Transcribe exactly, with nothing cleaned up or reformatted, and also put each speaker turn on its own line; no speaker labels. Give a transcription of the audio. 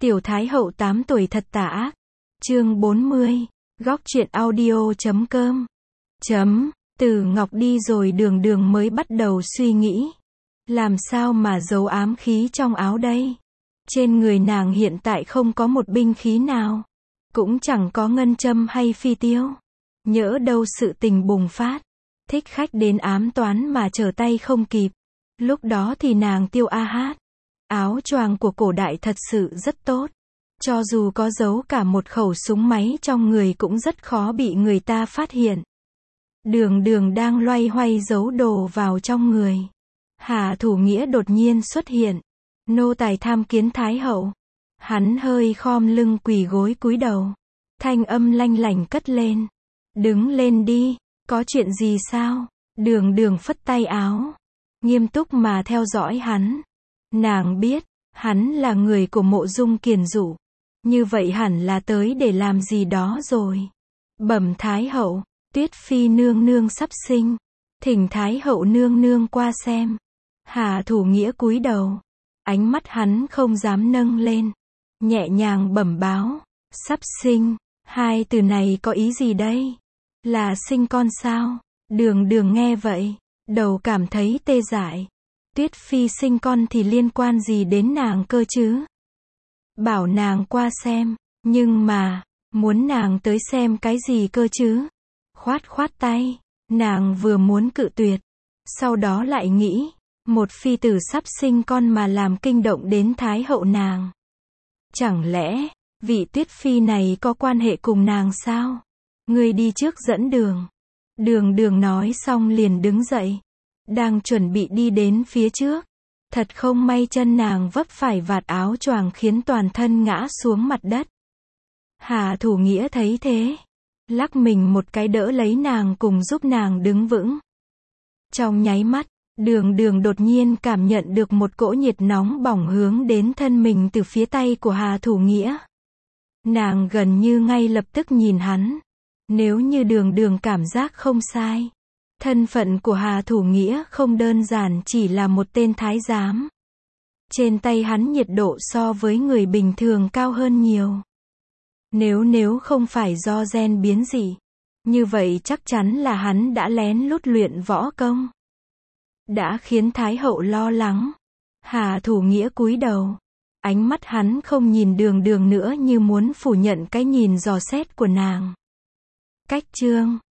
Tiểu Thái Hậu tám tuổi thật tà ác. Chương bốn mươi. Góc truyện audio chấm com. Chấm. Từ Ngọc đi rồi Đường Đường mới bắt đầu suy nghĩ. Làm sao mà giấu ám khí trong áo đây? Trên người nàng hiện tại không có một binh khí nào. Cũng chẳng có ngân châm hay phi tiêu. Nhỡ đâu sự tình bùng phát. Thích khách đến ám toán mà trở tay không kịp. Lúc đó thì nàng tiêu a hát. Áo choàng của cổ đại thật sự rất tốt. Cho dù có giấu cả một khẩu súng máy trong người cũng rất khó bị người ta phát hiện. Đường Đường đang loay hoay giấu đồ vào trong người. Hà Thủ Nghĩa đột nhiên xuất hiện. Nô tài tham kiến Thái Hậu. Hắn hơi khom lưng quỳ gối cúi đầu. Thanh âm lanh lảnh cất lên. Đứng lên đi, có chuyện gì sao? Đường Đường phất tay áo. Nghiêm túc mà theo dõi hắn. Nàng biết, hắn là người của Mộ Dung Kiền Dụ. Như vậy hẳn là tới để làm gì đó rồi. Bẩm Thái Hậu, Tuyết Phi nương nương sắp sinh. Thỉnh Thái Hậu nương nương qua xem. Hà Thủ Nghĩa cúi đầu. Ánh mắt hắn không dám nâng lên. Nhẹ nhàng bẩm báo. Sắp sinh. Hai từ này có ý gì đây? Là sinh con sao? Đường Đường nghe vậy. Đầu cảm thấy tê dại. Tuyết Phi sinh con thì liên quan gì đến nàng cơ chứ? Bảo nàng qua xem. Nhưng mà, muốn nàng tới xem cái gì cơ chứ? Khoát khoát tay. Nàng vừa muốn cự tuyệt. Sau đó lại nghĩ. Một phi tử sắp sinh con mà làm kinh động đến Thái Hậu nàng. Chẳng lẽ, vị Tuyết Phi này có quan hệ cùng nàng sao? Ngươi đi trước dẫn đường. Đường Đường nói xong liền đứng dậy. Đang chuẩn bị đi đến phía trước. Thật không may chân nàng vấp phải vạt áo choàng khiến toàn thân ngã xuống mặt đất. Hà Thủ Nghĩa thấy thế. Lắc mình một cái đỡ lấy nàng cùng giúp nàng đứng vững. Trong nháy mắt, Đường Đường đột nhiên cảm nhận được một cỗ nhiệt nóng bỏng hướng đến thân mình từ phía tay của Hà Thủ Nghĩa. Nàng gần như ngay lập tức nhìn hắn. Nếu như Đường Đường cảm giác không sai. Thân phận của Hà Thủ Nghĩa không đơn giản chỉ là một tên thái giám. Trên tay hắn nhiệt độ so với người bình thường cao hơn nhiều. Nếu nếu không phải do gen biến dị, như vậy chắc chắn là hắn đã lén lút luyện võ công. Đã khiến Thái Hậu lo lắng. Hà Thủ Nghĩa cúi đầu. Ánh mắt hắn không nhìn Đường Đường nữa như muốn phủ nhận cái nhìn dò xét của nàng. Cách chương